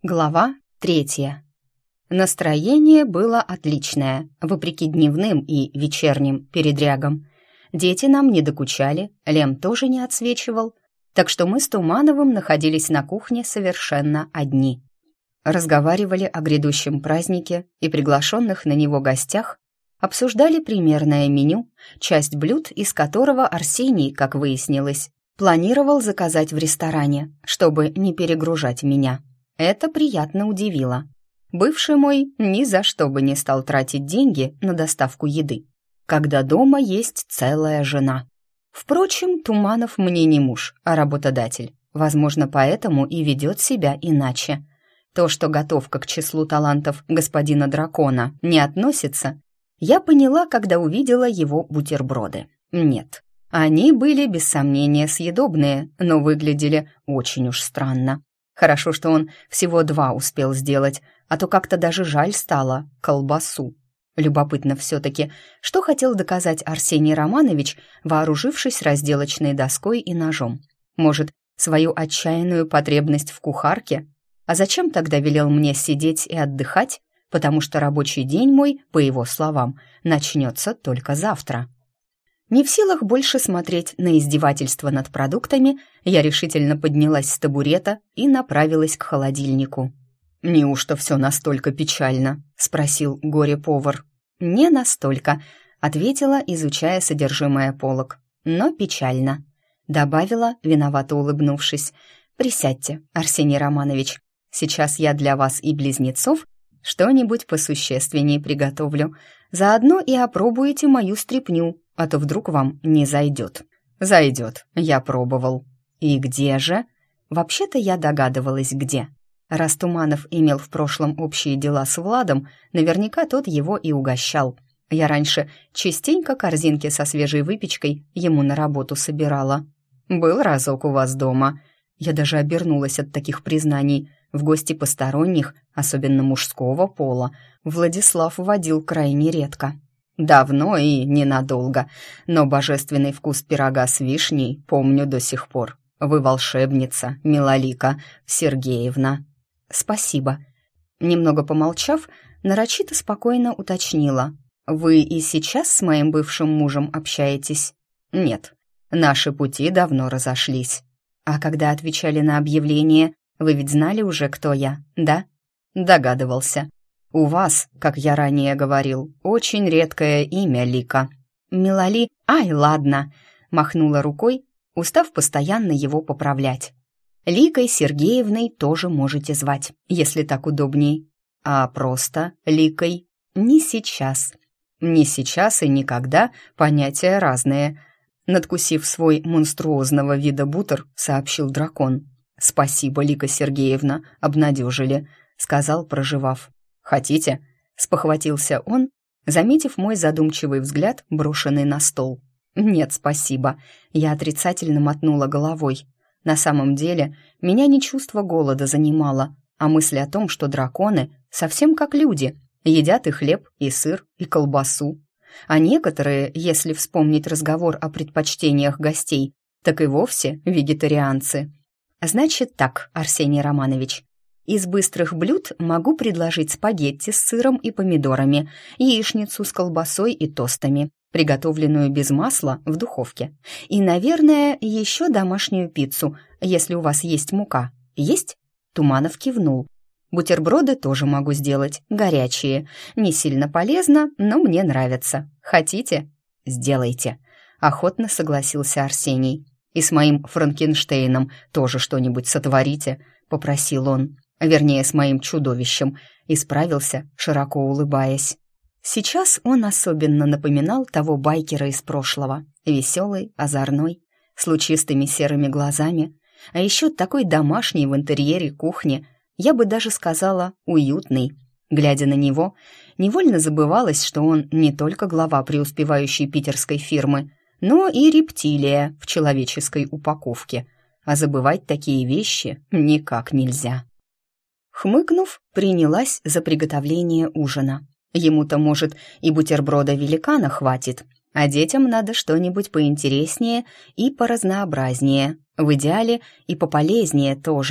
Глава 3. Настроение было отличное, вопреки дневным и вечерним передрягам. Дети нам не докучали, Лем тоже не отсвечивал, так что мы с Тумановым находились на кухне совершенно одни. Разговаривали о грядущем празднике и приглашенных на него гостях, обсуждали примерное меню, часть блюд из которого Арсений, как выяснилось, планировал заказать в ресторане, чтобы не перегружать меня. Это приятно удивило. Бывший мой ни за что бы не стал тратить деньги на доставку еды, когда дома есть целая жена. Впрочем, Туманов мне не муж, а работодатель. Возможно, поэтому и ведет себя иначе. То, что готовка к числу талантов господина дракона не относится, я поняла, когда увидела его бутерброды. Нет, они были без сомнения съедобные, но выглядели очень уж странно. Хорошо, что он всего 2 успел сделать, а то как-то даже жаль стало колбасу. Любопытно все-таки, что хотел доказать Арсений Романович, вооружившись разделочной доской и ножом. Может, свою отчаянную потребность в кухарке? А зачем тогда велел мне сидеть и отдыхать? Потому что рабочий день мой, по его словам, начнется только завтра. Не в силах больше смотреть на издевательство над продуктами, я решительно поднялась с табурета и направилась к холодильнику. «Неужто все настолько печально?» — спросил горе-повар. «Не настолько», — ответила, изучая содержимое полок. «Но печально», — добавила, виновато улыбнувшись. «Присядьте, Арсений Романович. Сейчас я для вас и близнецов что-нибудь посущественнее приготовлю. Заодно и опробуете мою стряпню, а то вдруг вам не зайдет». «Зайдет, я пробовал». «И где же?» «Вообще-то я догадывалась, где. Раз Туманов имел в прошлом общие дела с Владом, наверняка тот его и угощал. Я раньше частенько корзинки со свежей выпечкой ему на работу собирала». «Был разок у вас дома». Я даже обернулась от таких признаний. В гости посторонних, особенно мужского пола, Владислав водил крайне редко. Давно и ненадолго, но божественный вкус пирога с вишней помню до сих пор. Вы волшебница, Милолика Сергеевна. Спасибо. Немного помолчав, нарочито спокойно уточнила. Вы и сейчас с моим бывшим мужем общаетесь? Нет, наши пути давно разошлись. А когда отвечали на объявление, вы ведь знали уже, кто я, да? Догадывался. У вас, как я ранее говорил, очень редкое имя, Лика. Милоли... Ай, ладно, махнула рукой, устав постоянно его поправлять. Ликой Сергеевной тоже можете звать, если так удобней. А просто Ликой не сейчас. Не сейчас и никогда понятия разные. Надкусив свой монструозного вида бутер, сообщил дракон. «Спасибо, Лика Сергеевна, обнадежили», — сказал, проживав. «Хотите?» — спохватился он, заметив мой задумчивый взгляд, брошенный на стол. «Нет, спасибо», — я отрицательно мотнула головой. На самом деле, меня не чувство голода занимало, а мысль о том, что драконы совсем как люди, едят и хлеб, и сыр, и колбасу. А некоторые, если вспомнить разговор о предпочтениях гостей, так и вовсе вегетарианцы. Значит так, Арсений Романович, из быстрых блюд могу предложить спагетти с сыром и помидорами, яичницу с колбасой и тостами, приготовленную без масла в духовке. И, наверное, еще домашнюю пиццу, если у вас есть мука. Есть? Туманов кивнул. Бутерброды тоже могу сделать, горячие. Не сильно полезно, но мне нравится. Хотите? Сделайте. Охотно согласился Арсений. И с моим Франкенштейном тоже что-нибудь сотворите, попросил он. Вернее, с моим чудовищем. Исправился, широко улыбаясь. Сейчас он особенно напоминал того байкера из прошлого. Веселый, озорной, с лучистыми серыми глазами. А еще такой домашний в интерьере кухни. Я бы даже сказала, уютный. Глядя на него, невольно забывалось, что он не только глава преуспевающей питерской фирмы, но и рептилия в человеческой упаковке. А забывать такие вещи никак нельзя. Хмыкнув, принялась за приготовление ужина. Ему-то, может, и бутерброда великана хватит, а детям надо что-нибудь поинтереснее и поразнообразнее. В идеале и пополезнее тоже.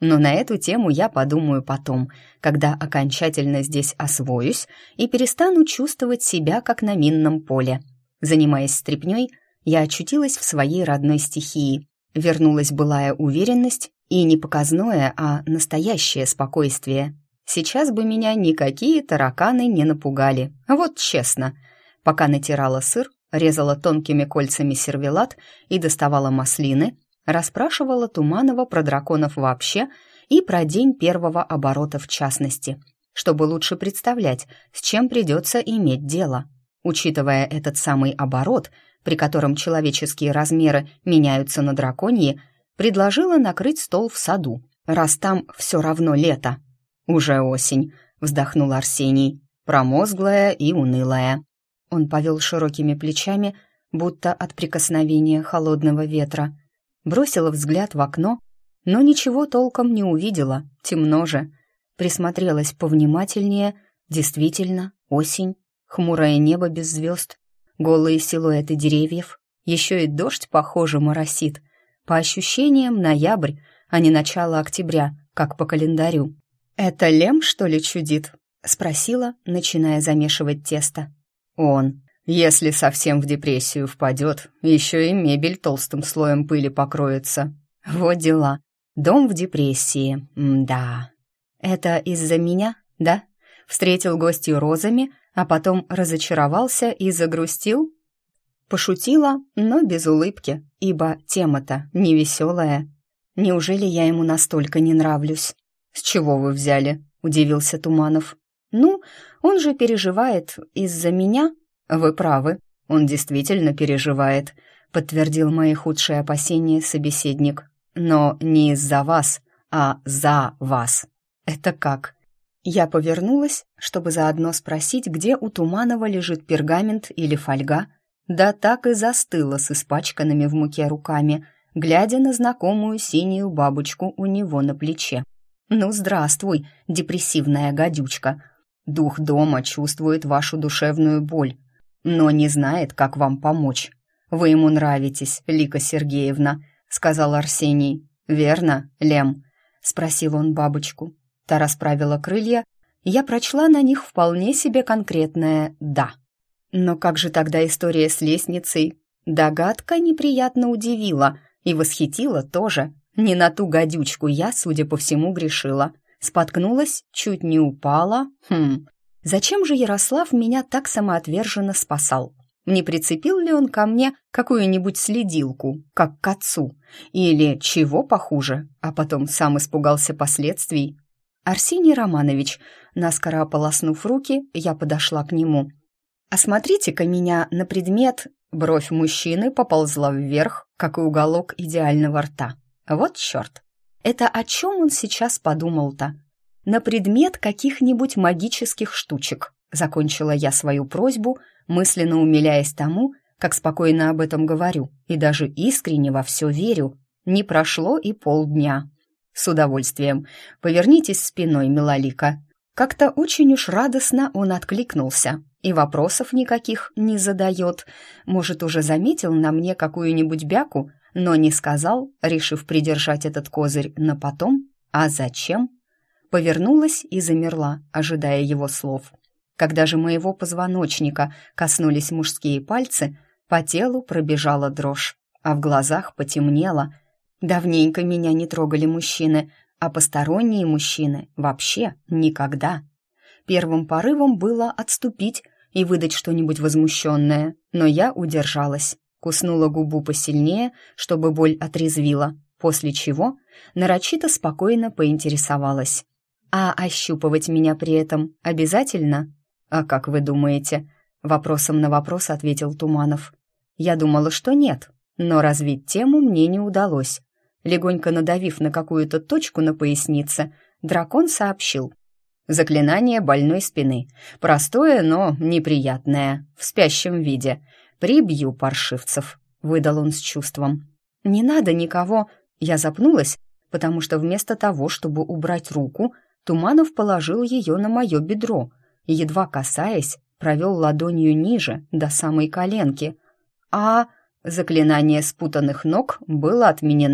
Но на эту тему я подумаю потом, когда окончательно здесь освоюсь и перестану чувствовать себя как на минном поле. Занимаясь стряпнёй, я очутилась в своей родной стихии. Вернулась былая уверенность и не показное, а настоящее спокойствие. Сейчас бы меня никакие тараканы не напугали, вот честно. Пока натирала сыр, резала тонкими кольцами сервелат и доставала маслины, расспрашивала Туманова про драконов вообще и про день первого оборота в частности, чтобы лучше представлять, с чем придется иметь дело. Учитывая этот самый оборот, при котором человеческие размеры меняются на драконьи, предложила накрыть стол в саду, раз там все равно лето. «Уже осень», — вздохнул Арсений, промозглая и унылая. Он повел широкими плечами, будто от прикосновения холодного ветра. Бросила взгляд в окно, но ничего толком не увидела, темно же. Присмотрелась повнимательнее, действительно, осень, хмурое небо без звезд, голые силуэты деревьев, еще и дождь, похоже, моросит. По ощущениям, ноябрь, а не начало октября, как по календарю. «Это Лем, что ли, чудит?» — спросила, начиная замешивать тесто. «Он. Если совсем в депрессию впадет, еще и мебель толстым слоем пыли покроется. Вот дела. Дом в депрессии. Да. Это из-за меня, да? Встретил гостью розами, а потом разочаровался и загрустил?» Пошутила, но без улыбки, ибо тема-то невеселая. «Неужели я ему настолько не нравлюсь?» «С чего вы взяли?» — удивился Туманов. «Ну, он же переживает из-за меня». «Вы правы, он действительно переживает», — подтвердил мои худшие опасения собеседник. «Но не из-за вас, а за вас». «Это как?» Я повернулась, чтобы заодно спросить, где у Туманова лежит пергамент или фольга. Да так и застыла с испачканными в муке руками, глядя на знакомую синюю бабочку у него на плече. «Ну, здравствуй, депрессивная гадючка. Дух дома чувствует вашу душевную боль, но не знает, как вам помочь. Вы ему нравитесь, Лика Сергеевна», — сказал Арсений. «Верно, Лем?» — спросил он бабочку. Та расправила крылья, и я прочла на них вполне себе конкретное «да». Но как же тогда история с лестницей? Догадка неприятно удивила и восхитила тоже. Не на ту гадючку я, судя по всему, грешила. Споткнулась, чуть не упала. Зачем же Ярослав меня так самоотверженно спасал? Не прицепил ли он ко мне какую-нибудь следилку, как к отцу? Или чего похуже, а потом сам испугался последствий? «Арсений Романович», наскоро ополоснув руки, я подошла к нему. «Осмотрите-ка меня на предмет...» Бровь мужчины поползла вверх, как и уголок идеального рта. Вот черт! Это о чем он сейчас подумал-то? На предмет каких-нибудь магических штучек. Закончила я свою просьбу, мысленно умиляясь тому, как спокойно об этом говорю, и даже искренне во все верю. Не прошло и полдня. «С удовольствием. Повернитесь спиной, милолика». Как-то очень уж радостно он откликнулся и вопросов никаких не задает. Может, уже заметил на мне какую-нибудь бяку, но не сказал, решив придержать этот козырь на потом. А зачем? Повернулась и замерла, ожидая его слов. Когда же моего позвоночника коснулись мужские пальцы, по телу пробежала дрожь, а в глазах потемнело. Давненько меня не трогали мужчины, а посторонние мужчины вообще никогда. Первым порывом было отступить и выдать что-нибудь возмущенное, но я удержалась, куснула губу посильнее, чтобы боль отрезвила, после чего нарочито спокойно поинтересовалась. «А ощупывать меня при этом обязательно?» «А как вы думаете?» Вопросом на вопрос ответил Туманов. Я думала, что нет, но развить тему мне не удалось. Легонько надавив на какую-то точку на пояснице, дракон сообщил. «Заклинание больной спины. Простое, но неприятное. В спящем виде. Прибью паршивцев», — выдал он с чувством. «Не надо никого...» Я запнулась, потому что вместо того, чтобы убрать руку, Туманов положил ее на мое бедро и, едва касаясь, провел ладонью ниже, до самой коленки. А заклинание спутанных ног было отменено,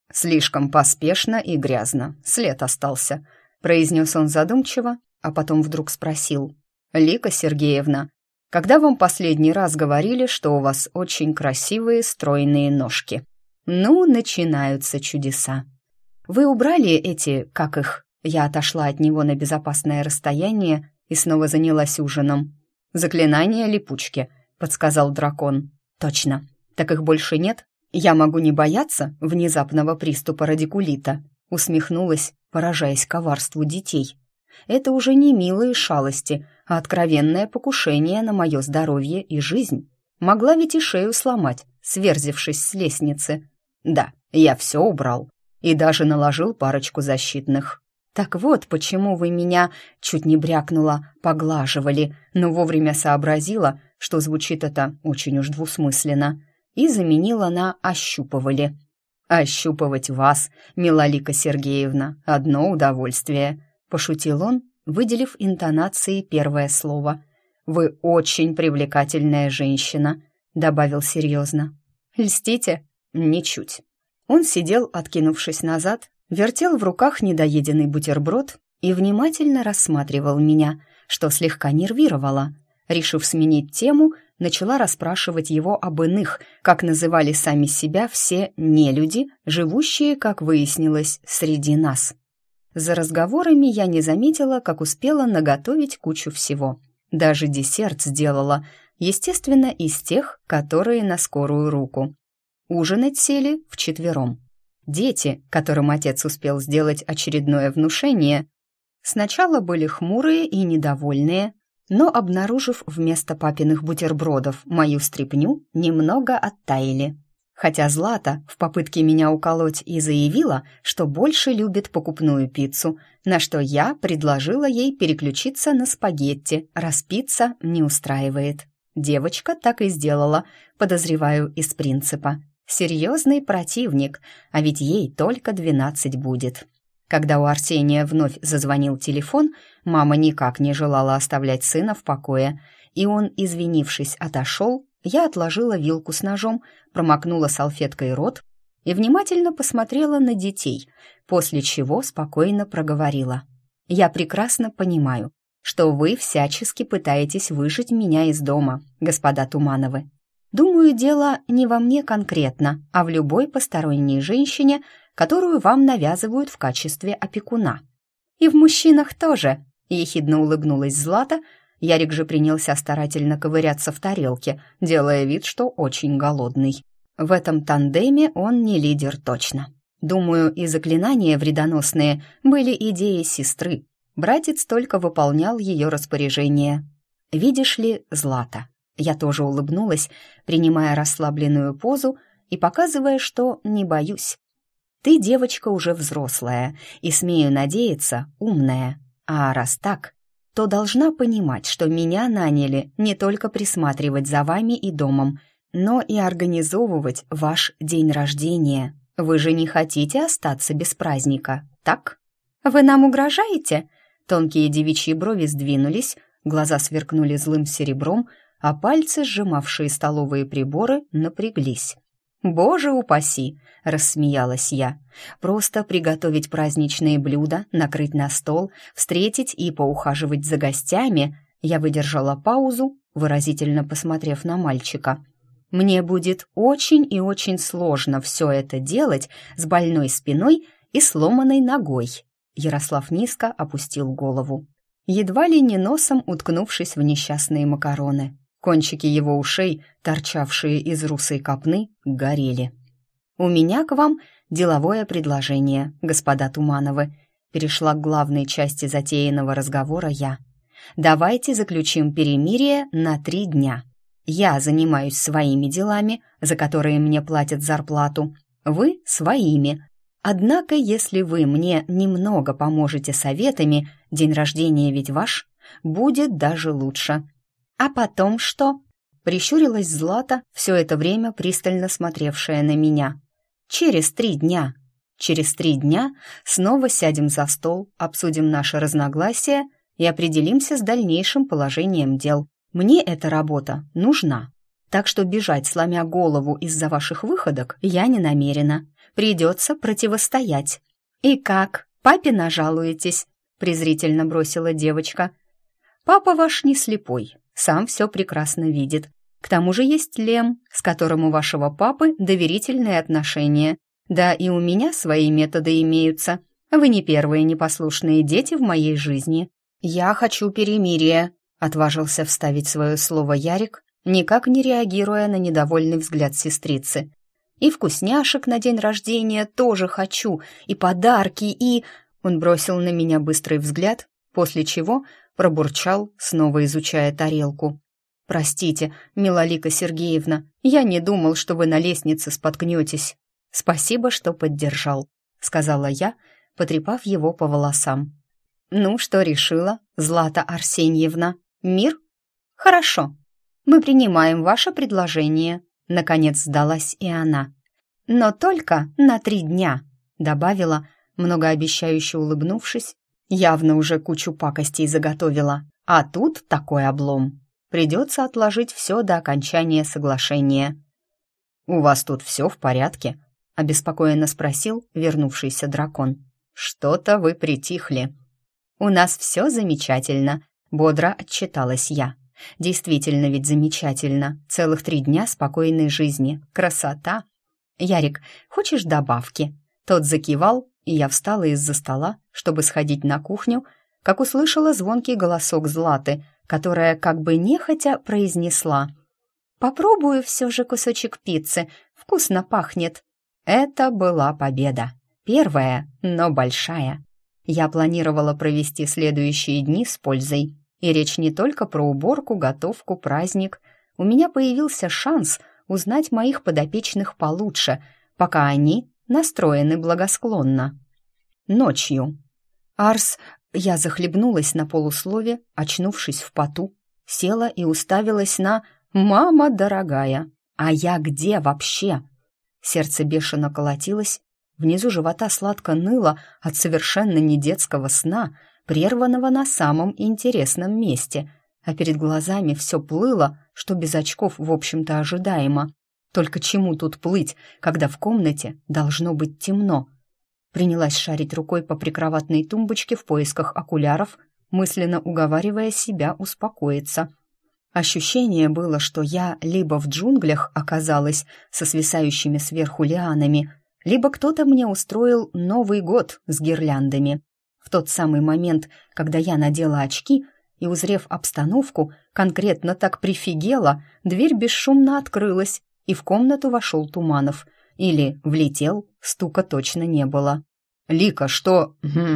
«Слишком поспешно и грязно, след остался», — произнес он задумчиво, а потом вдруг спросил. «Лика Сергеевна, когда вам последний раз говорили, что у вас очень красивые стройные ножки?» «Ну, начинаются чудеса. Вы убрали эти, как их?» Я отошла от него на безопасное расстояние и снова занялась ужином. «Заклинание липучки», — подсказал дракон. «Точно. Так их больше нет? Я могу не бояться внезапного приступа радикулита», — усмехнулась, поражаясь коварству детей. «Это уже не милые шалости, а откровенное покушение на мое здоровье и жизнь. Могла ведь и шею сломать, сверзившись с лестницы. Да, я все убрал и даже наложил парочку защитных. Так вот, почему вы меня, чуть не брякнула, поглаживали, но вовремя сообразила, что звучит это очень уж двусмысленно, и заменила на «ощупывали». «Ощупывать вас, Милолика Сергеевна, одно удовольствие», — пошутил он, выделив интонацией первое слово. «Вы очень привлекательная женщина», — добавил серьезно. «Льстите?» «Ничуть». Он сидел, откинувшись назад, вертел в руках недоеденный бутерброд и внимательно рассматривал меня, что слегка нервировало. Решив сменить тему, начала расспрашивать его об иных, как называли сами себя все нелюди, живущие, как выяснилось, среди нас. За разговорами я не заметила, как успела наготовить кучу всего. Даже десерт сделала, естественно, из тех, которые на скорую руку. Ужинать сели вчетвером. Дети, которым отец успел сделать очередное внушение, сначала были хмурые и недовольные, но, обнаружив вместо папиных бутербродов мою стряпню, немного оттаяли. Хотя Злата в попытке меня уколоть и заявила, что больше любит покупную пиццу, на что я предложила ей переключиться на спагетти, раз пицца не устраивает. Девочка так и сделала, подозреваю, из принципа. Серьезный противник, а ведь ей только 12 будет. Когда у Арсения вновь зазвонил телефон, мама никак не желала оставлять сына в покое, и он, извинившись, отошел, я отложила вилку с ножом, промокнула салфеткой рот и внимательно посмотрела на детей, после чего спокойно проговорила. «Я прекрасно понимаю, что вы всячески пытаетесь выжить меня из дома, господа Тумановы. Думаю, дело не во мне конкретно, а в любой посторонней женщине, которую вам навязывают в качестве опекуна. И в мужчинах тоже», — ехидно улыбнулась Злата. Ярик же принялся старательно ковыряться в тарелке, делая вид, что очень голодный. В этом тандеме он не лидер точно. Думаю, и заклинания вредоносные были идеей сестры. Братец только выполнял ее распоряжение. «Видишь ли, Злата?» Я тоже улыбнулась, принимая расслабленную позу и показывая, что не боюсь. «Ты девочка уже взрослая и, смею надеяться, умная. А раз так, то должна понимать, что меня наняли не только присматривать за вами и домом, но и организовывать ваш день рождения. Вы же не хотите остаться без праздника, так?» «Вы нам угрожаете?» Тонкие девичьи брови сдвинулись, глаза сверкнули злым серебром, а пальцы, сжимавшие столовые приборы, напряглись. «Боже упаси!» — рассмеялась я. «Просто приготовить праздничные блюда, накрыть на стол, встретить и поухаживать за гостями». Я выдержала паузу, выразительно посмотрев на мальчика. «Мне будет очень и очень сложно все это делать с больной спиной и сломанной ногой». Ярослав низко опустил голову, едва ли не носом уткнувшись в несчастные макароны. Кончики его ушей, торчавшие из русой копны, горели. «У меня к вам деловое предложение, господа Тумановы», перешла к главной части затеянного разговора я. «Давайте заключим перемирие на 3 дня. Я занимаюсь своими делами, за которые мне платят зарплату, вы своими. Однако, если вы мне немного поможете советами, день рождения ведь ваш, будет даже лучше». «А потом что?» — прищурилась Злата, все это время пристально смотревшая на меня. «Через 3 дня. Через 3 дня снова сядем за стол, обсудим наши разногласия и определимся с дальнейшим положением дел. Мне эта работа нужна». Так что бежать, сломя голову из-за ваших выходок, я не намерена. Придется противостоять. И как? Папе нажалуетесь?» презрительно бросила девочка. «Папа ваш не слепой, сам все прекрасно видит. К тому же есть Лем, с которым у вашего папы доверительные отношения. Да и у меня свои методы имеются. Вы не первые непослушные дети в моей жизни. Я хочу перемирия», отважился вставить свое слово Ярик, никак не реагируя на недовольный взгляд сестрицы. «И вкусняшек на день рождения тоже хочу, и подарки, и...» Он бросил на меня быстрый взгляд, после чего пробурчал, снова изучая тарелку. «Простите, Милолика Сергеевна, я не думал, что вы на лестнице споткнетесь». «Спасибо, что поддержал», — сказала я, потрепав его по волосам. «Ну, что решила, Злата Арсеньевна? Мир? Хорошо. Мы принимаем ваше предложение». Наконец сдалась и она. «Но только на 3 дня», — добавила, многообещающе улыбнувшись. Явно уже кучу пакостей заготовила. А тут такой облом. Придется отложить все до окончания соглашения. «У вас тут все в порядке?» — обеспокоенно спросил вернувшийся дракон. «Что-то вы притихли». «У нас все замечательно», — бодро отчиталась я. «Действительно ведь замечательно. Целых 3 дня спокойной жизни. Красота!» «Ярик, хочешь добавки?» Тот закивал, и я встала из-за стола, чтобы сходить на кухню, как услышала звонкий голосок Златы, которая как бы нехотя произнесла: «Попробую все же кусочек пиццы, вкусно пахнет». Это была победа. Первая, но большая. Я планировала провести следующие дни с пользой. И речь не только про уборку, готовку, праздник. У меня появился шанс узнать моих подопечных получше, пока они настроены благосклонно. Ночью. «Арс...» Я захлебнулась на полуслове, очнувшись в поту, села и уставилась на «мама дорогая». «А я где вообще?» Сердце бешено колотилось, внизу живота сладко ныло от совершенно недетского сна, прерванного на самом интересном месте, а перед глазами все плыло, что без очков, в общем-то, ожидаемо. Только чему тут плыть, когда в комнате должно быть темно? Принялась шарить рукой по прикроватной тумбочке в поисках окуляров, мысленно уговаривая себя успокоиться. Ощущение было, что я либо в джунглях оказалась со свисающими сверху лианами, либо кто-то мне устроил Новый год с гирляндами. В тот самый момент, когда я надела очки и, узрев обстановку, конкретно так прифигела, дверь бесшумно открылась, и в комнату вошел Туманов. Или влетел, стука точно не было. «Лика, что...»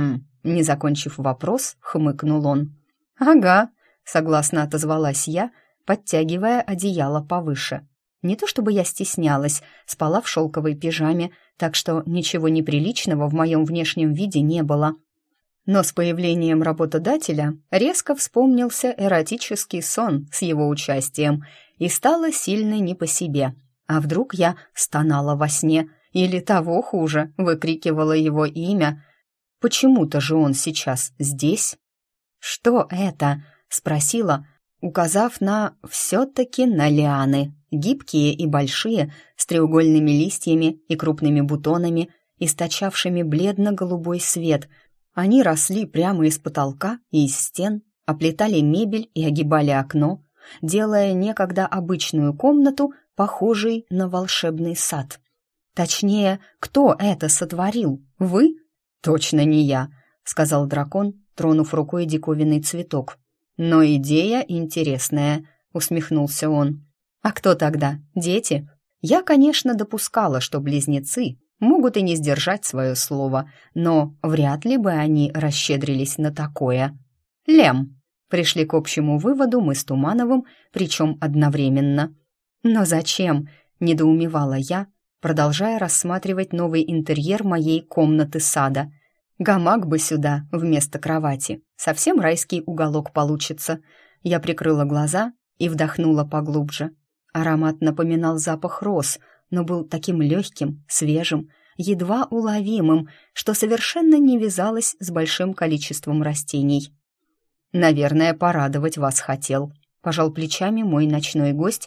Не закончив вопрос, хмыкнул он. «Ага», — согласно отозвалась я, подтягивая одеяло повыше. Не то чтобы я стеснялась, спала в шелковой пижаме, так что ничего неприличного в моем внешнем виде не было. Но с появлением работодателя резко вспомнился эротический сон с его участием, и стало сильно не по себе. А вдруг я стонала во сне, или того хуже, выкрикивала его имя? Почему-то же он сейчас здесь. «Что это?» — спросила, указав на все-таки на лианы, гибкие и большие, с треугольными листьями и крупными бутонами, источавшими бледно-голубой свет. Они росли прямо из потолка и из стен, оплетали мебель и огибали окно, делая некогда обычную комнату похожей на волшебный сад. Точнее, кто это сотворил? Вы? Точно не я, сказал дракон, тронув рукой диковинный цветок. Но идея интересная, усмехнулся он. А кто тогда? Дети? Я, конечно, допускала, что близнецы могут и не сдержать свое слово, но вряд ли бы они расщедрились на такое. Лем. Пришли к общему выводу мы с Тумановым, причем одновременно. «Но зачем?» — недоумевала я, продолжая рассматривать новый интерьер моей комнаты-сада. «Гамак бы сюда, вместо кровати. Совсем райский уголок получится». Я прикрыла глаза и вдохнула поглубже. Аромат напоминал запах роз, но был таким легким, свежим, едва уловимым, что совершенно не вязалось с большим количеством растений. «Наверное, порадовать вас хотел», — пожал плечами мой ночной гость,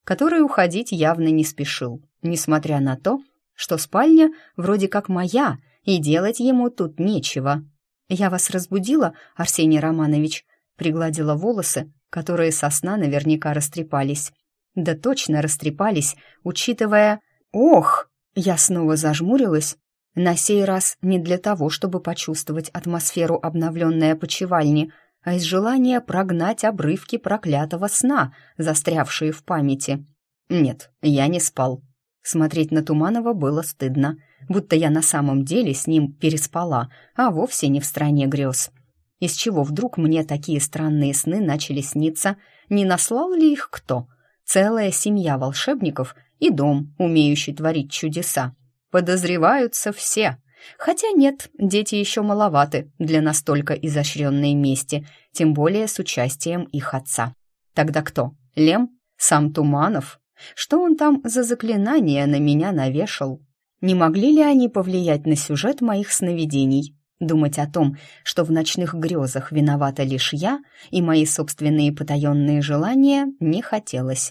который уходить явно не спешил, несмотря на то, что спальня вроде как моя, и делать ему тут нечего. «Я вас разбудила, Арсений Романович?» Пригладила волосы, которые со сна наверняка растрепались. Да точно растрепались, учитывая... Ох! Я снова зажмурилась, на сей раз не для того, чтобы почувствовать атмосферу обновленной опочивальни, а из желания прогнать обрывки проклятого сна, застрявшие в памяти. Нет, я не спал. Смотреть на Туманова было стыдно, будто я на самом деле с ним переспала, а вовсе не в стране грез. Из чего вдруг мне такие странные сны начали сниться? Не наслал ли их кто? Целая семья волшебников и дом, умеющий творить чудеса. Подозреваются все. Хотя нет, дети еще маловаты для настолько изощренной мести, тем более с участием их отца. Тогда кто? Лем? Сам Туманов? Что он там за заклинание на меня навешал? Не могли ли они повлиять на сюжет моих сновидений? Думать о том, что в ночных грезах виновата лишь я и мои собственные потаенные желания, не хотелось.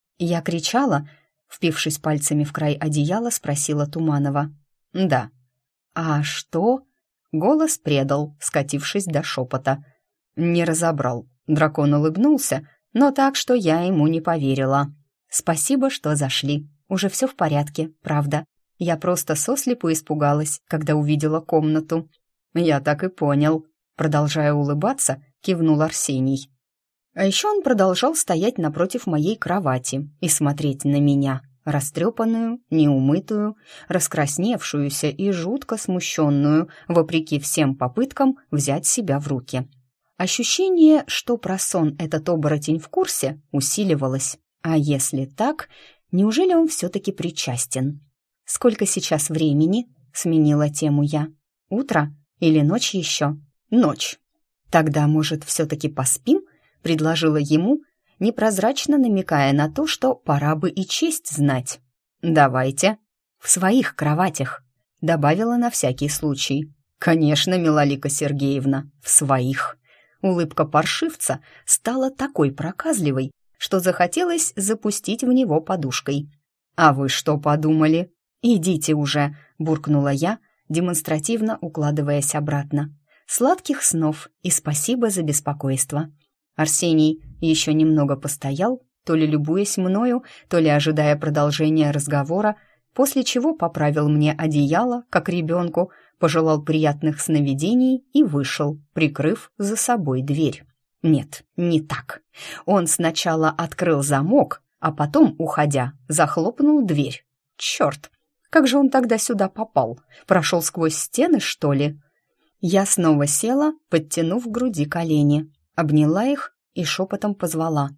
Я кричала, впившись пальцами в край одеяла, спросила Туманова. «Да». «А что?» Голос предал, скатившись до шепота. Не разобрал. Дракон улыбнулся, но так, что я ему не поверила. «Спасибо, что зашли. Уже все в порядке, правда. Я просто сослепу испугалась, когда увидела комнату». «Я так и понял», — продолжая улыбаться, кивнул Арсений. А еще он продолжал стоять напротив моей кровати и смотреть на меня, растрепанную, неумытую, раскрасневшуюся и жутко смущенную, вопреки всем попыткам взять себя в руки. Ощущение, что про сон этот оборотень в курсе, усиливалось. А если так, неужели он все-таки причастен? «Сколько сейчас времени?» — сменила тему я. «Утро или ночь еще?» «Ночь». «Тогда, может, все-таки поспим?» — предложила ему, непрозрачно намекая на то, что пора бы и честь знать. «Давайте». «В своих кроватях», — добавила на всякий случай. «Конечно, Милолика Сергеевна, в своих». Улыбка паршивца стала такой проказливой, что захотелось запустить в него подушкой. «А вы что подумали?» «Идите уже», — буркнула я, демонстративно укладываясь обратно. «Сладких снов и спасибо за беспокойство». Арсений еще немного постоял, то ли любуясь мною, то ли ожидая продолжения разговора, после чего поправил мне одеяло, как ребенку, пожелал приятных сновидений и вышел, прикрыв за собой дверь. Нет, не так. Он сначала открыл замок, а потом, уходя, захлопнул дверь. Черт! Как же он тогда сюда попал? Прошел сквозь стены, что ли? Я снова села, подтянув к груди колени, обняла их и шепотом позвала.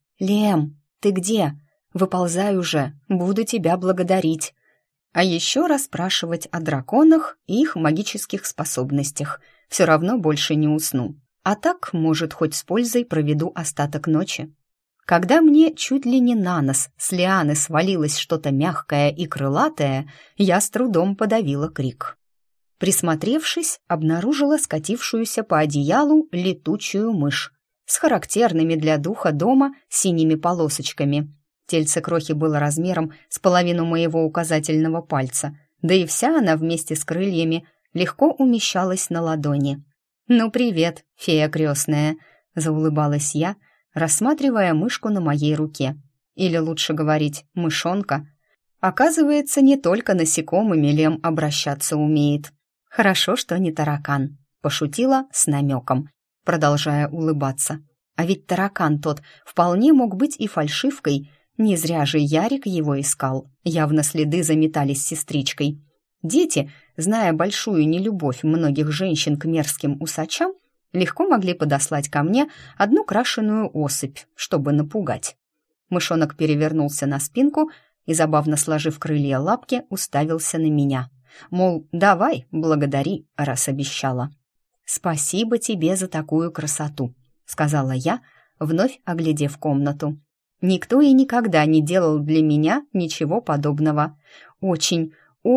«Лем, ты где? Выползай уже, буду тебя благодарить». А еще расспрашивать о драконах и их магических способностях. Все равно больше не усну. А так, может, хоть с пользой проведу остаток ночи. Когда мне чуть ли не на нос с лианы свалилось что-то мягкое и крылатое, я с трудом подавила крик. Присмотревшись, обнаружила скатившуюся по одеялу летучую мышь с характерными для духа дома синими полосочками. Тельце крохи было размером с половину моего указательного пальца, да и вся она вместе с крыльями легко умещалась на ладони. «Ну, привет, фея крестная», — заулыбалась я, рассматривая мышку на моей руке. Или лучше говорить, мышонка. Оказывается, не только насекомыми Лем обращаться умеет. «Хорошо, что не таракан», — пошутила с намеком, продолжая улыбаться. А ведь таракан тот вполне мог быть и фальшивкой. Не зря же Ярик его искал. Явно следы заметались с сестричкой. Дети, зная большую нелюбовь многих женщин к мерзким усачам, легко могли подослать ко мне одну крашеную особь, чтобы напугать. Мышонок перевернулся на спинку и, забавно сложив крылья лапки, уставился на меня. Мол, давай, благодари, раз обещала. «Спасибо тебе за такую красоту», — сказала я, вновь оглядев комнату. «Никто и никогда не делал для меня ничего подобного. Очень,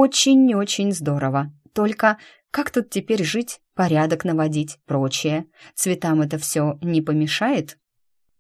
очень здорово. Только как тут теперь жить, порядок наводить, прочее? Цветам это все не помешает?»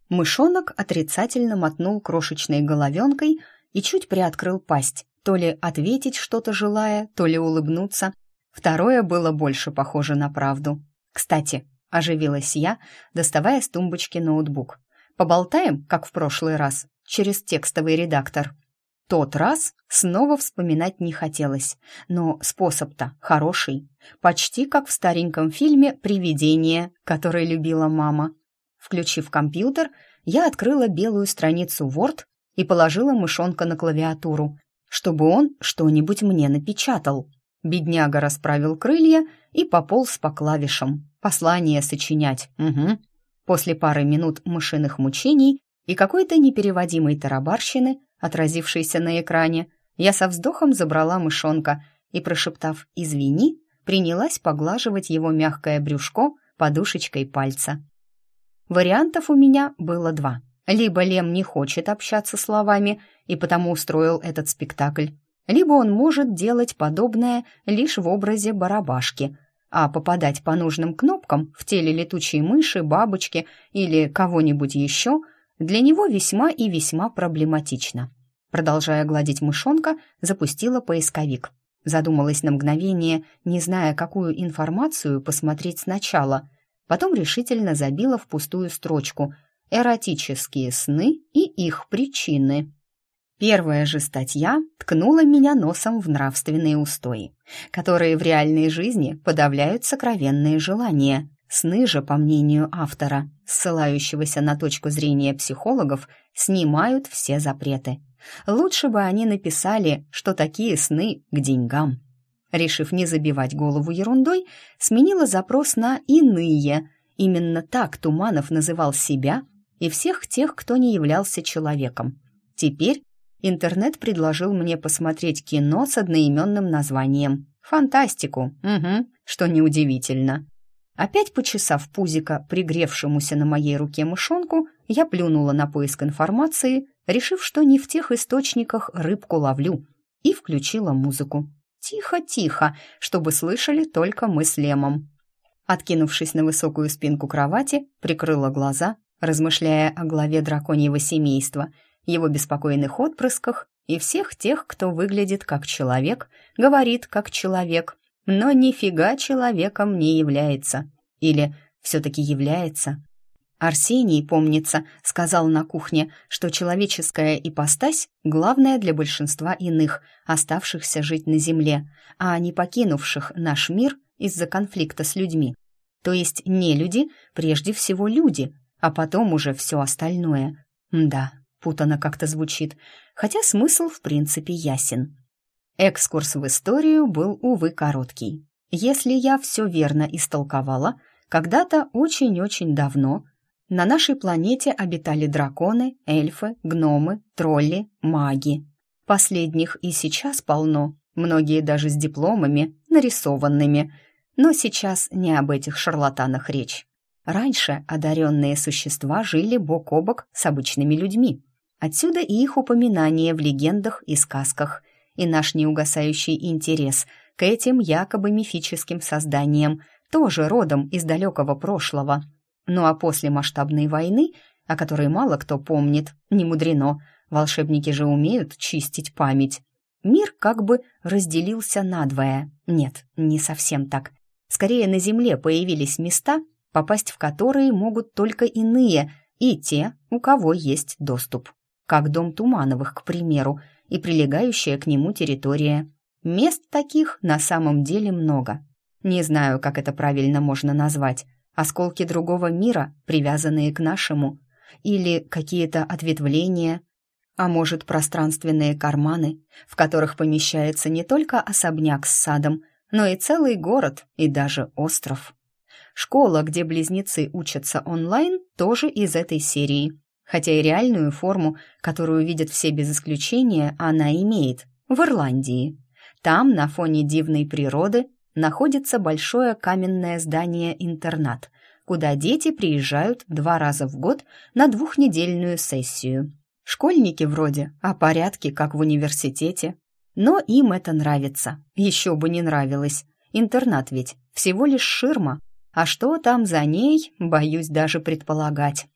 Мышонок отрицательно мотнул крошечной головенкой и чуть приоткрыл пасть, то ли ответить что-то желая, то ли улыбнуться. Второе было больше похоже на правду. «Кстати», — оживилась я, доставая с тумбочки ноутбук. «Поболтаем, как в прошлый раз, через текстовый редактор». Тот раз снова вспоминать не хотелось, но способ-то хороший, почти как в стареньком фильме «Привидение», который любила мама. Включив компьютер, я открыла белую страницу Word и положила мышонка на клавиатуру, чтобы он что-нибудь мне напечатал. Бедняга расправил крылья и пополз по клавишам. Послание сочинять, угу. После пары минут мышиных мучений и какой-то непереводимой тарабарщины, отразившейся на экране, я со вздохом забрала мышонка и, прошептав «извини», принялась поглаживать его мягкое брюшко подушечкой пальца. Вариантов у меня было два. Либо Лем не хочет общаться словами и потому устроил этот спектакль, либо он может делать подобное лишь в образе барабашки, а попадать по нужным кнопкам в теле летучей мыши, бабочки или кого-нибудь еще для него весьма и весьма проблематично. Продолжая гладить мышонка, запустила поисковик. Задумалась на мгновение, не зная, какую информацию посмотреть сначала. Потом решительно забила в пустую строчку «Эротические сны и их причины». Первая же статья ткнула меня носом в нравственные устои, которые в реальной жизни подавляют сокровенные желания. Сны же, по мнению автора, ссылающегося на точку зрения психологов, снимают все запреты. Лучше бы они написали, что такие сны к деньгам. Решив не забивать голову ерундой, сменила запрос на «иные». Именно так Туманов называл себя и всех тех, кто не являлся человеком. Теперь интернет предложил мне посмотреть кино с одноименным названием. Фантастику, что неудивительно. Опять почесав пузико пригревшемуся на моей руке мышонку, я плюнула на поиск информации, решив, что не в тех источниках рыбку ловлю, и включила музыку. Тихо-тихо, чтобы слышали только мы с Лемом. Откинувшись на высокую спинку кровати, прикрыла глаза, размышляя о главе драконьего семейства, его беспокойных отпрысках и всех тех, кто выглядит как человек, говорит как человек, но нифига человеком не является. Или все-таки является. Арсений, помнится, сказал на кухне, что человеческая ипостась главная для большинства иных, оставшихся жить на земле, а не покинувших наш мир из-за конфликта с людьми. То есть не люди, прежде всего люди, а потом уже все остальное. Да, путано как-то звучит, хотя смысл в принципе ясен. Экскурс в историю был, увы, короткий. Если я все верно истолковала, когда-то очень-очень давно на нашей планете обитали драконы, эльфы, гномы, тролли, маги. Последних и сейчас полно, многие даже с дипломами, нарисованными. Но сейчас не об этих шарлатанах речь. Раньше одаренные существа жили бок о бок с обычными людьми. Отсюда и их упоминания в легендах и сказках, и наш неугасающий интерес к этим якобы мифическим созданиям, тоже родом из далекого прошлого. Ну а после масштабной войны, о которой мало кто помнит, не мудрено, волшебники же умеют чистить память, мир как бы разделился надвое. Нет, не совсем так. Скорее, на Земле появились места, попасть в которые могут только иные и те, у кого есть доступ. Как дом Тумановых, к примеру, и прилегающая к нему территория. Мест таких на самом деле много. Не знаю, как это правильно можно назвать. Осколки другого мира, привязанные к нашему, или какие-то ответвления, а может, пространственные карманы, в которых помещается не только особняк с садом, но и целый город и даже остров. Школа, где близнецы учатся онлайн, тоже из этой серии, хотя и реальную форму, которую видят все без исключения, она имеет в Ирландии. Там, на фоне дивной природы, находится большое каменное здание-интернат, куда дети приезжают 2 раза в год на 2-недельную сессию. Школьники вроде, а порядки, как в университете. Но им это нравится. Еще бы не нравилось. Интернат ведь всего лишь ширма. А что там за ней, боюсь даже предполагать.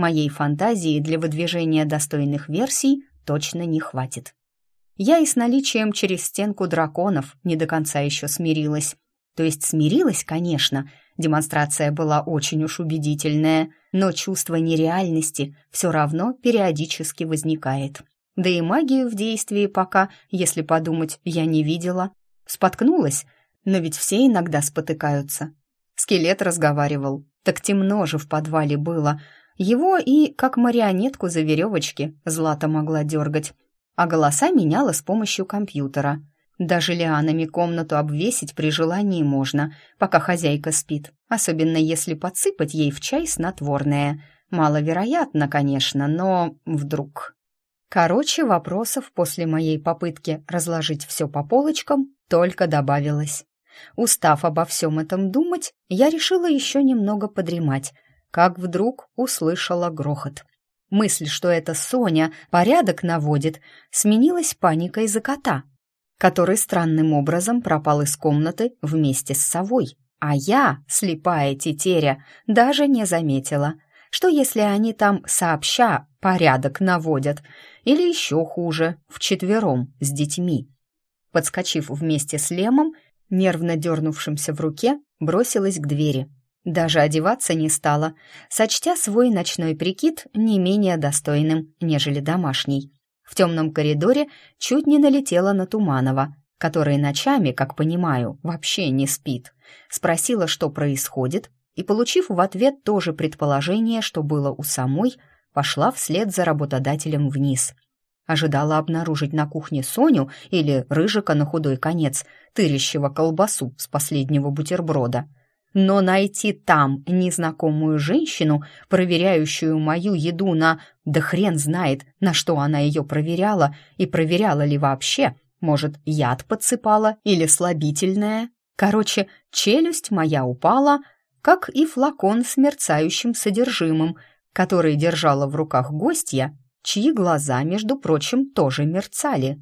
Моей фантазии для выдвижения достойных версий точно не хватит. Я и с наличием через стенку драконов не до конца еще смирилась. То есть смирилась, конечно, демонстрация была очень уж убедительная, но чувство нереальности все равно периодически возникает. Да и магию в действии пока, если подумать, я не видела. Споткнулась, но ведь все иногда спотыкаются. Скелет разговаривал, так темно же в подвале было. Его и, как марионетку за веревочки, Злата могла дергать. А голоса меняла с помощью компьютера. Даже лианами комнату обвесить при желании можно, пока хозяйка спит, особенно если подсыпать ей в чай снотворное. Маловероятно, конечно, но вдруг... Короче, вопросов после моей попытки разложить все по полочкам только добавилось. Устав обо всем этом думать, я решила еще немного подремать, как вдруг услышала грохот. Мысль, что это Соня порядок наводит, сменилась паникой за кота, который странным образом пропал из комнаты вместе с совой, а я, слепая тетеря, даже не заметила. Что если они там сообща порядок наводят, или еще хуже, вчетвером с детьми? Подскочив вместе с Лемом, нервно дернувшимся в руке, бросилась к двери. Даже одеваться не стала, сочтя свой ночной прикид не менее достойным, нежели домашний. В темном коридоре чуть не налетела на Туманова, который ночами, как понимаю, вообще не спит. Спросила, что происходит, и, получив в ответ то же предположение, что было у самой, пошла вслед за работодателем вниз. Ожидала обнаружить на кухне Соню или Рыжика на худой конец, тырящего колбасу с последнего бутерброда. Но найти там незнакомую женщину, проверяющую мою еду на... Да хрен знает, на что она ее проверяла, и проверяла ли вообще. Может, яд подсыпала или слабительное. Короче, челюсть моя упала, как и флакон с мерцающим содержимым, который держала в руках гостья, чьи глаза, между прочим, тоже мерцали.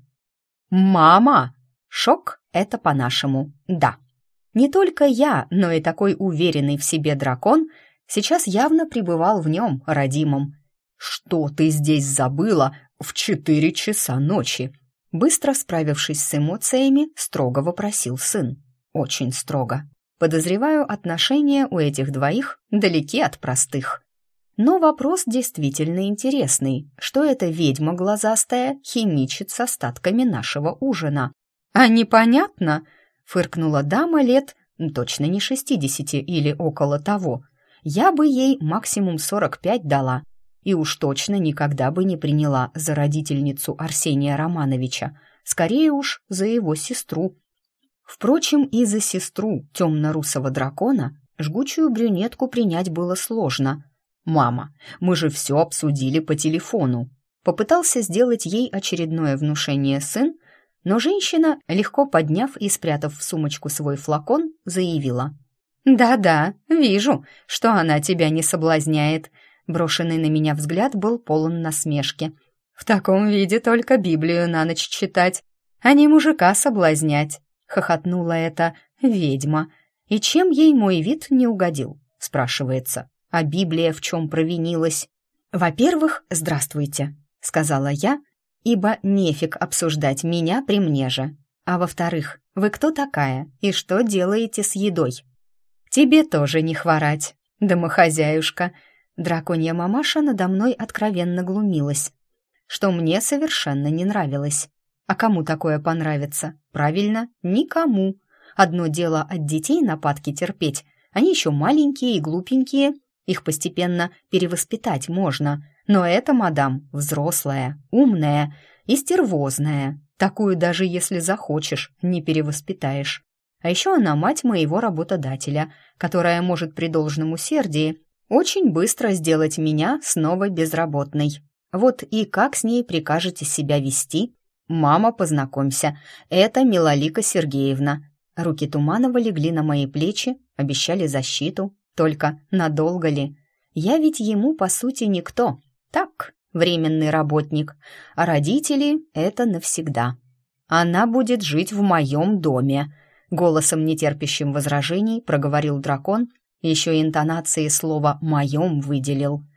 «Мама!» Шок — это по-нашему, да. Не только я, но и такой уверенный в себе дракон сейчас явно пребывал в нем, родимом. «Что ты здесь забыла в 4 часа ночи?» Быстро справившись с эмоциями, строго вопросил сын. Очень строго. Подозреваю, отношения у этих двоих далеки от простых. Но вопрос действительно интересный. Что эта ведьма глазастая химичит с остатками нашего ужина? «А непонятно?» — фыркнула дама лет, точно не 60 или около того. Я бы ей максимум 45 дала. И уж точно никогда бы не приняла за родительницу Арсения Романовича. Скорее уж за его сестру. Впрочем, и за сестру темно-русого дракона жгучую брюнетку принять было сложно. «Мама, мы же все обсудили по телефону». Попытался сделать ей очередное внушение сын, но женщина, легко подняв и спрятав в сумочку свой флакон, заявила. «Да-да, вижу, что она тебя не соблазняет». Брошенный на меня взгляд был полон насмешки. «В таком виде только Библию на ночь читать, а не мужика соблазнять», — хохотнула эта ведьма. «И чем ей мой вид не угодил?» — спрашивается. «А Библия в чем провинилась?» «Во-первых, здравствуйте», — сказала я, ибо нефиг обсуждать меня при мне же. «А во-вторых, вы кто такая и что делаете с едой?» «Тебе тоже не хворать, домохозяюшка». Драконья мамаша надо мной откровенно глумилась, что мне совершенно не нравилось. А кому такое понравится? Правильно, никому. Одно дело от детей нападки терпеть, они еще маленькие и глупенькие, их постепенно перевоспитать можно. Но эта мадам взрослая, умная и стервозная. Такую даже если захочешь, не перевоспитаешь. А еще она мать моего работодателя, которая может при должном усердии очень быстро сделать меня снова безработной. Вот и как с ней прикажете себя вести? Мама, познакомься, это Милолика Сергеевна. Руки Туманова легли на мои плечи, обещали защиту. Только надолго ли? Я ведь ему, по сути, никто. Так, временный работник. А родители — это навсегда. Она будет жить в моем доме. Голосом, нетерпящим возражений, проговорил дракон, еще интонации слова «моем» выделил.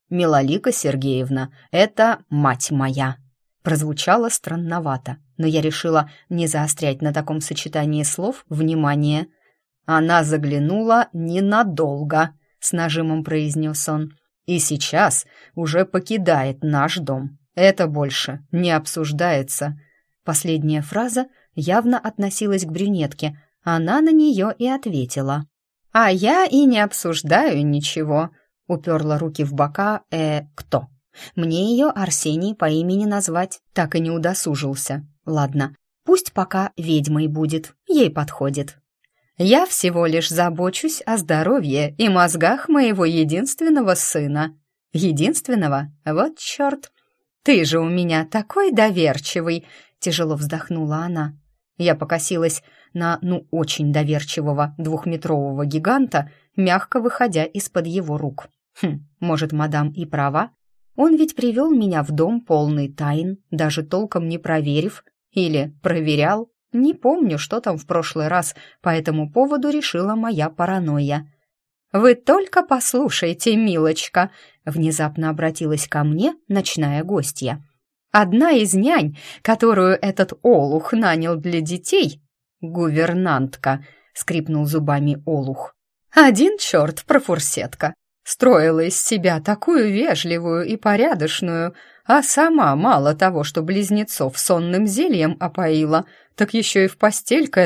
Милолика Сергеевна, это мать моя». Прозвучало странновато, но я решила не заострять на таком сочетании слов внимание. «Она заглянула ненадолго», — с нажимом произнес он, «и сейчас уже покидает наш дом. Это больше не обсуждается». Последняя фраза явно относилась к брюнетке. Она на нее и ответила. «А я и не обсуждаю ничего», — уперла руки в бока. Кто? Мне ее Арсений по имени назвать так и не удосужился. Ладно, пусть пока ведьмой будет, ей подходит. Я всего лишь забочусь о здоровье и мозгах моего единственного сына». «Единственного? Вот черт! Ты же у меня такой доверчивый!» — тяжело вздохнула она. Я покосилась на, очень доверчивого двухметрового гиганта, мягко выходя из-под его рук. Может, мадам и права? Он ведь привел меня в дом полный тайн, даже толком не проверив. Или проверял. Не помню, что там в прошлый раз по этому поводу решила моя паранойя. «Вы только послушайте, милочка!» — внезапно обратилась ко мне ночная гостья. «Одна из нянь, которую этот олух нанял для детей...» «Гувернантка», — скрипнул зубами олух. «Один черт, профурсетка. Строила из себя такую вежливую и порядочную, а сама мало того, что близнецов сонным зельем опоила, так еще и в постель к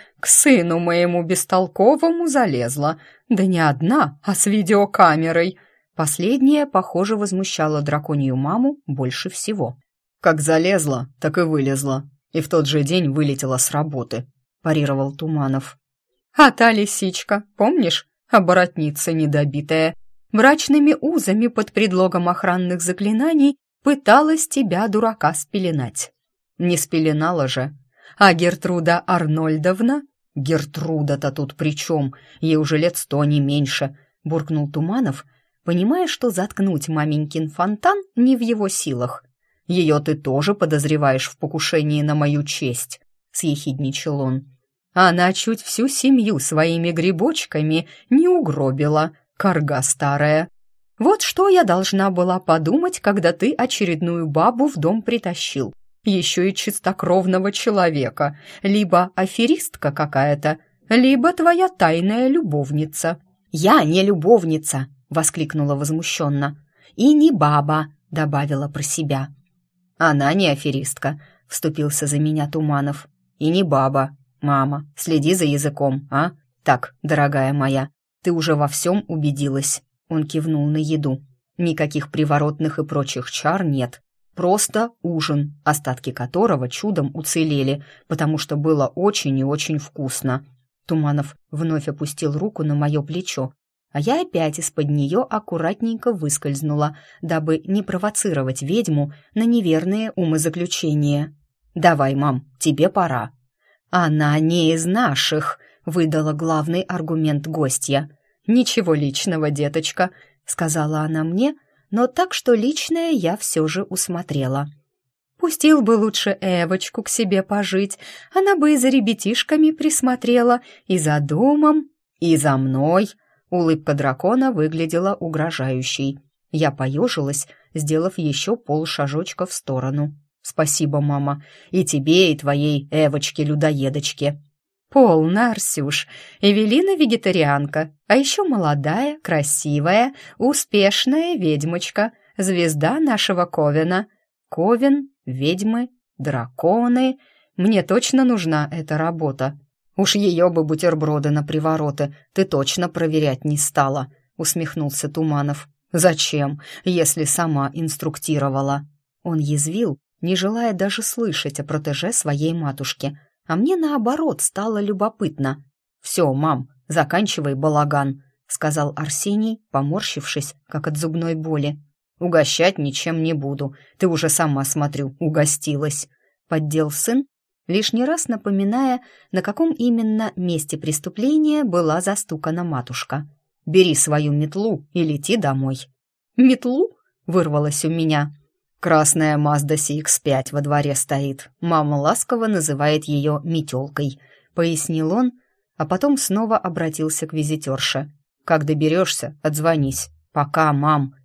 сыну моему бестолковому залезла. Да не одна, а с видеокамерой». Последняя, похоже, возмущала драконью маму больше всего. «Как залезла, так и вылезла, и в тот же день вылетела с работы», — парировал Туманов. «А та лисичка, помнишь, оборотница недобитая, брачными узами под предлогом охранных заклинаний пыталась тебя, дурака, спеленать. Не спеленала же. А Гертруда Арнольдовна? Гертруда-то тут при чем? Ей уже лет 100, не меньше», — буркнул Туманов, понимая, что заткнуть маменькин фонтан не в его силах. «Ее ты тоже подозреваешь в покушении на мою честь», — съехидничал он. «Она чуть всю семью своими грибочками не угробила, карга старая. Вот что я должна была подумать, когда ты очередную бабу в дом притащил. Еще и чистокровного человека, либо аферистка какая-то, либо твоя тайная любовница». «Я не любовница», — воскликнула возмущенно. «И не баба», — добавила про себя. «Она не аферистка», — вступился за меня Туманов. «И не баба. Мама, следи за языком, а? Так, дорогая моя, ты уже во всем убедилась». Он кивнул на еду. «Никаких приворотных и прочих чар нет. Просто ужин, остатки которого чудом уцелели, потому что было очень и очень вкусно». Туманов вновь опустил руку на мое плечо, а я опять из-под нее аккуратненько выскользнула, дабы не провоцировать ведьму на неверные умозаключения. «Давай, мам, тебе пора». «Она не из наших», — выдала главный аргумент гостья. «Ничего личного, деточка», — сказала она мне, но так, что личное я все же усмотрела. «Пустил бы лучше Эвочку к себе пожить, она бы и за ребятишками присмотрела, и за домом, и за мной». Улыбка дракона выглядела угрожающей. Я поежилась, сделав еще полшажочка в сторону. «Спасибо, мама, и тебе, и твоей Эвочке-людоедочке». «Полно, Арсюш, Эвелина вегетарианка, а еще молодая, красивая, успешная ведьмочка, звезда нашего Ковена. Ковен, ведьмы, драконы. Мне точно нужна эта работа. Уж ее бы бутерброды на привороты ты точно проверять не стала», — усмехнулся Туманов. «Зачем, если сама инструктировала?» Он язвил, не желая даже слышать о протеже своей матушки, а мне, наоборот, стало любопытно. «Все, мам, заканчивай балаган», — сказал Арсений, поморщившись, как от зубной боли. «Угощать ничем не буду, ты уже сама, смотрю, угостилась», — поддел сын, лишний раз напоминая, на каком именно месте преступления была застукана матушка. «Бери свою метлу и лети домой». «Метлу?» — вырвалось у меня. «Красная Мазда CX-5 во дворе стоит. Мама ласково называет ее метелкой», — пояснил он, а потом снова обратился к визитерше. «Как доберешься, отзвонись. Пока, мам».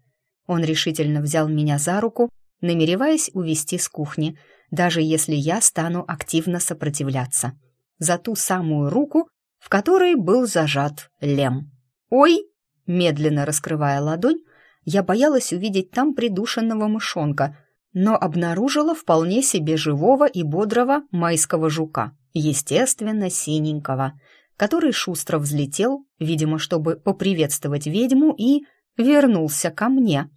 Он решительно взял меня за руку, намереваясь увести с кухни, даже если я стану активно сопротивляться. За ту самую руку, в которой был зажат Лем. «Ой!» — медленно раскрывая ладонь, я боялась увидеть там придушенного мышонка, но обнаружила вполне себе живого и бодрого майского жука, естественно, синенького, который шустро взлетел, видимо, чтобы поприветствовать ведьму, и вернулся ко мне.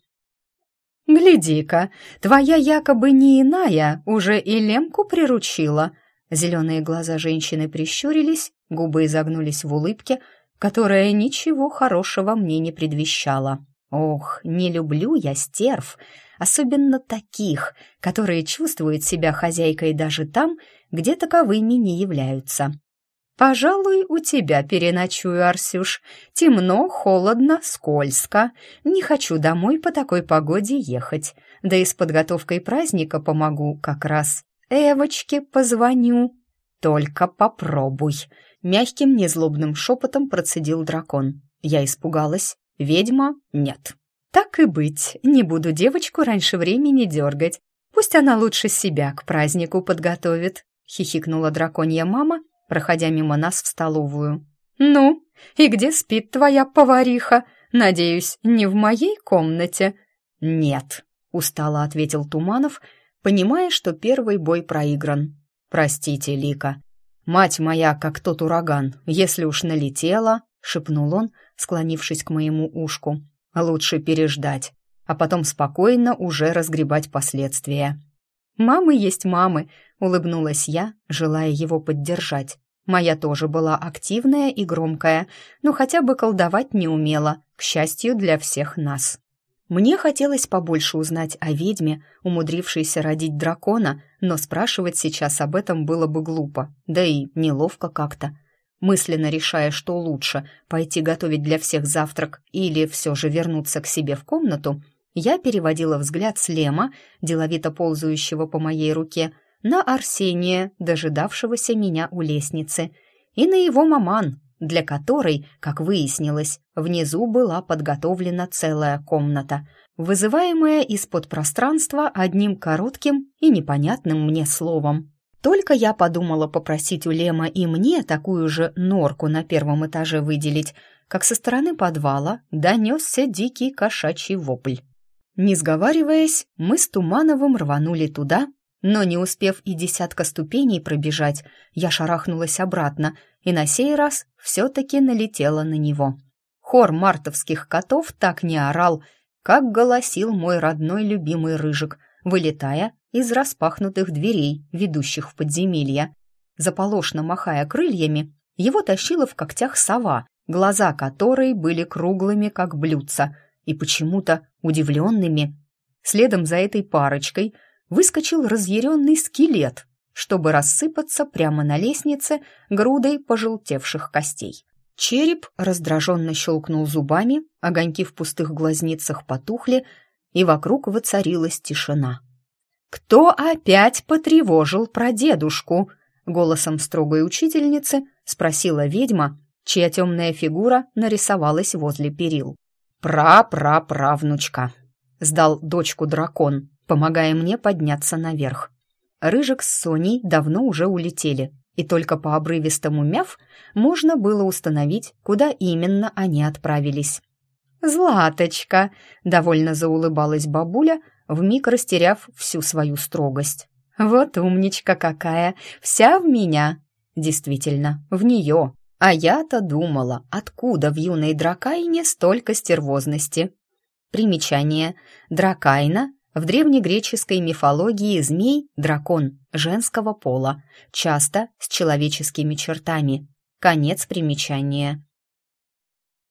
«Гляди-ка, твоя якобы не иная уже и Лемку приручила». Зеленые глаза женщины прищурились, губы изогнулись в улыбке, которая ничего хорошего мне не предвещала. Ох, не люблю я стерв, особенно таких, которые чувствуют себя хозяйкой даже там, где таковыми не являются. «Пожалуй, у тебя переночую, Арсюш. Темно, холодно, скользко. Не хочу домой по такой погоде ехать. Да и с подготовкой праздника помогу как раз. Эвочке позвоню. Только попробуй». Мягким, незлобным шепотом процедил дракон. Я испугалась. Ведьма — нет. «Так и быть, не буду девочку раньше времени дергать. Пусть она лучше себя к празднику подготовит», — хихикнула драконья мама, проходя мимо нас в столовую. «Ну, и где спит твоя повариха? Надеюсь, не в моей комнате?» «Нет», — устало ответил Туманов, понимая, что первый бой проигран. «Простите, Лика. Мать моя, как тот ураган, если уж налетела», — шепнул он, склонившись к моему ушку. «Лучше переждать, а потом спокойно уже разгребать последствия». «Мамы есть мамы», — улыбнулась я, желая его поддержать. Моя тоже была активная и громкая, но хотя бы колдовать не умела, к счастью для всех нас. Мне хотелось побольше узнать о ведьме, умудрившейся родить дракона, но спрашивать сейчас об этом было бы глупо, да и неловко как-то. Мысленно решая, что лучше, пойти готовить для всех завтрак или все же вернуться к себе в комнату, я переводила взгляд с Лема, деловито ползающего по моей руке, на Арсения, дожидавшегося меня у лестницы, и на его маман, для которой, как выяснилось, внизу была подготовлена целая комната, вызываемая из-под пространства одним коротким и непонятным мне словом. Только я подумала попросить у Лема и мне такую же норку на первом этаже выделить, как со стороны подвала донесся дикий кошачий вопль. Не сговариваясь, мы с Тумановым рванули туда, но не успев и десятка ступеней пробежать, я шарахнулась обратно и на сей раз все-таки налетела на него. Хор мартовских котов так не орал, как голосил мой родной любимый Рыжик, вылетая из распахнутых дверей, ведущих в подземелья. Заполошно махая крыльями, его тащила в когтях сова, глаза которой были круглыми, как блюдца, и почему-то удивленными. Следом за этой парочкой выскочил разъяренный скелет, чтобы рассыпаться прямо на лестнице грудой пожелтевших костей. Череп раздраженно щелкнул зубами, огоньки в пустых глазницах потухли, и вокруг воцарилась тишина. «Кто опять потревожил прадедушку?» — голосом строгой учительницы спросила ведьма, чья темная фигура нарисовалась возле перил. «Пра-пра-правнучка», — сдал дочку дракон, помогая мне подняться наверх. Рыжик с Соней давно уже улетели, и только по обрывистому мяв можно было установить, куда именно они отправились. «Златочка!» — довольно заулыбалась бабуля, вмиг растеряв всю свою строгость. «Вот умничка какая! Вся в меня!» Действительно, в нее. А я-то думала, откуда в юной дракайне столько стервозности. Примечание. Дракайна — в древнегреческой мифологии змей — дракон женского пола, часто с человеческими чертами. Конец примечания.